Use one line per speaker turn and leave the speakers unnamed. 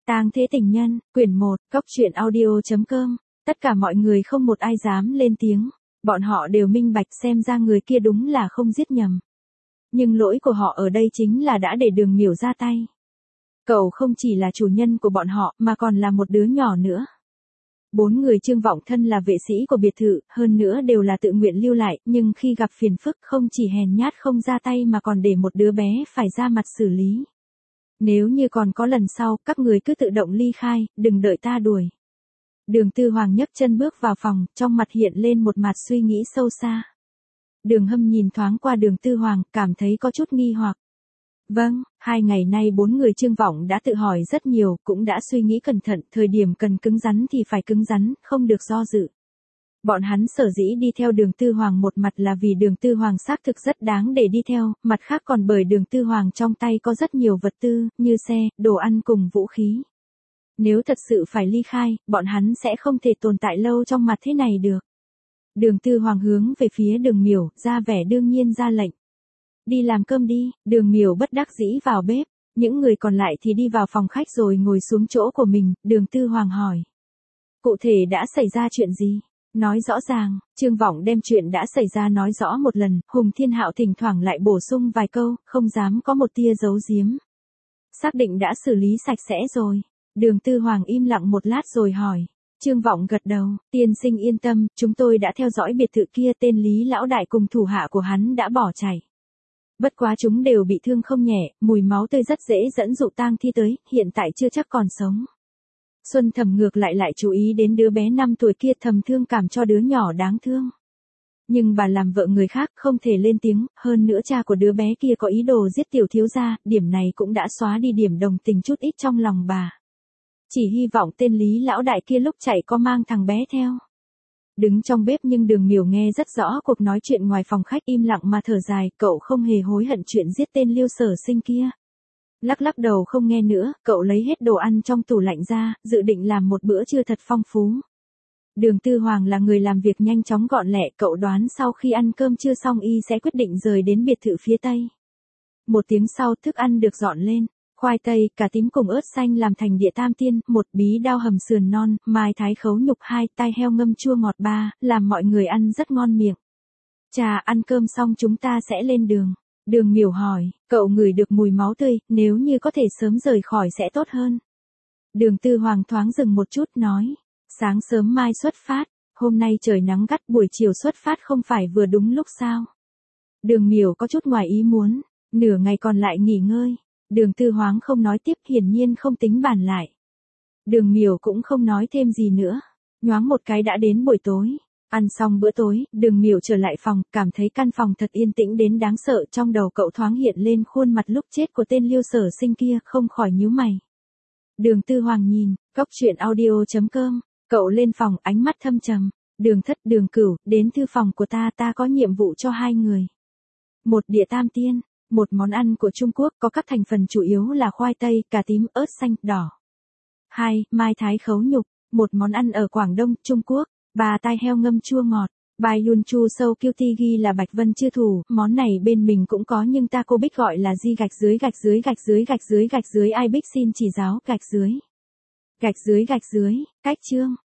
Tang Thế Tình Nhân, quyển 1, Cốc truyện audio.com. Tất cả mọi người không một ai dám lên tiếng, bọn họ đều minh bạch xem ra người kia đúng là không giết nhầm. Nhưng lỗi của họ ở đây chính là đã để Đường Miểu ra tay. Cậu không chỉ là chủ nhân của bọn họ mà còn là một đứa nhỏ nữa. 4 người Trương Vọng thân là vệ sĩ của biệt thự, hơn nữa đều là tự nguyện lưu lại, nhưng khi gặp phiền phức không chỉ hèn nhát không ra tay mà còn để một đứa bé phải ra mặt xử lý. Nếu như còn có lần sau, các người cứ tự động ly khai, đừng đợi ta đuổi. Đường Tư Hoàng nhấc chân bước vào phòng, trong mặt hiện lên một mặt suy nghĩ sâu xa. Đường Hâm nhìn thoáng qua Đường Tư Hoàng, cảm thấy có chút nghi hoặc. Vâng, 2 ngày nay 4 người Trương Vọng đã tự hỏi rất nhiều, cũng đã suy nghĩ cẩn thận, thời điểm cần cứng rắn thì phải cứng rắn, không được do dự. Bọn hắn sở dĩ đi theo Đường Tư Hoàng một mặt là vì Đường Tư Hoàng xác thực rất đáng để đi theo, mặt khác còn bởi Đường Tư Hoàng trong tay có rất nhiều vật tư, như xe, đồ ăn cùng vũ khí. Nếu thật sự phải ly khai, bọn hắn sẽ không thể tồn tại lâu trong mặt thế này được. Đường Tư Hoàng hướng về phía Đường Miểu, ra vẻ đương nhiên ra lệnh. Đi làm cơm đi, Đường Miểu bất đắc dĩ vào bếp, những người còn lại thì đi vào phòng khách rồi ngồi xuống chỗ của mình, Đường Tư Hoàng hỏi. Cụ thể đã xảy ra chuyện gì? Nói rõ ràng, Trương Vọng đem chuyện đã xảy ra nói rõ một lần, Hùng Thiên Hạo thỉnh thoảng lại bổ sung vài câu, không dám có một tia giấu giếm. Xác định đã xử lý sạch sẽ rồi. Đường Tư Hoàng im lặng một lát rồi hỏi. Trương Vọng gật đầu, tiên sinh yên tâm, chúng tôi đã theo dõi biệt thự kia, tên Lý Lão Đại cùng thủ hạ của hắn đã bỏ chạy. Bất quá chúng đều bị thương không nhẹ, mùi máu tươi rất dễ dẫn dụ tang thi tới, hiện tại chưa chắc còn sống. Xuân Thầm ngược lại chú ý đến đứa bé 5 tuổi kia, thầm thương cảm cho đứa nhỏ đáng thương. Nhưng bà làm vợ người khác không thể lên tiếng, hơn nữa cha của đứa bé kia có ý đồ giết tiểu thiếu gia, điểm này cũng đã xóa đi điểm đồng tình chút ít trong lòng bà. Chỉ hy vọng tên Lý Lão Đại kia lúc chạy có mang thằng bé theo. Đứng trong bếp nhưng Đường Miểu nghe rất rõ cuộc nói chuyện ngoài phòng khách, im lặng mà thở dài, cậu không hề hối hận chuyện giết tên Liêu Sở Sinh kia. Lắc đầu không nghe nữa, cậu lấy hết đồ ăn trong tủ lạnh ra, dự định làm một bữa trưa thật phong phú. Đường Tư Hoàng là người làm việc nhanh chóng gọn lẹ, cậu đoán sau khi ăn cơm trưa xong y sẽ quyết định rời đến biệt thự phía Tây. 1 tiếng sau, thức ăn được dọn lên. Khoai tây, cà tím cùng ớt xanh làm thành địa tam tiên, 1 bí đao hầm sườn non, mai thái khấu nhục 2, tai heo ngâm chua ngọt 3, làm mọi người ăn rất ngon miệng. Chà, ăn cơm xong chúng ta sẽ lên đường. Đường Miểu hỏi, cậu ngửi được mùi máu tươi, nếu như có thể sớm rời khỏi sẽ tốt hơn. Đường Tư Hoàng thoáng dừng một chút nói, sáng sớm mai xuất phát, hôm nay trời nắng gắt, buổi chiều xuất phát không phải vừa đúng lúc sao? Đường Miểu có chút ngoài ý muốn, nửa ngày còn lại nghỉ ngơi. Đường Tư Hoàng không nói tiếp, hiển nhiên không tính bàn lại. Đường Miểu cũng không nói thêm gì nữa. Nhoáng một cái đã đến buổi tối. Ăn xong bữa tối, Đường Miểu trở lại phòng, cảm thấy căn phòng thật yên tĩnh đến đáng sợ, trong đầu cậu thoáng hiện lên khuôn mặt lúc chết của tên Liêu Sở Sinh kia, không khỏi nhíu mày. Đường Tư Hoàng nhìn, Cốc truyện audio.com, cậu lên phòng, ánh mắt thâm trầm. Đường Thất, Đường Cửu, đến thư phòng của ta có nhiệm vụ cho 2 người. 1 địa tam tiên. Một món ăn của Trung Quốc có các thành phần chủ yếu là khoai tây, cà tím, ớt xanh, đỏ. 2. Mai thái khấu nhục, một món ăn ở Quảng Đông, Trung Quốc. 3. Tai heo ngâm chua ngọt. Bai Yun Chu Sâu Kiêu Ti ghi là Bạch Vân Chư Thủ, món này bên mình cũng có nhưng ta cô Bích gọi là di _ ai Bích xin chỉ giáo, _ cách chương.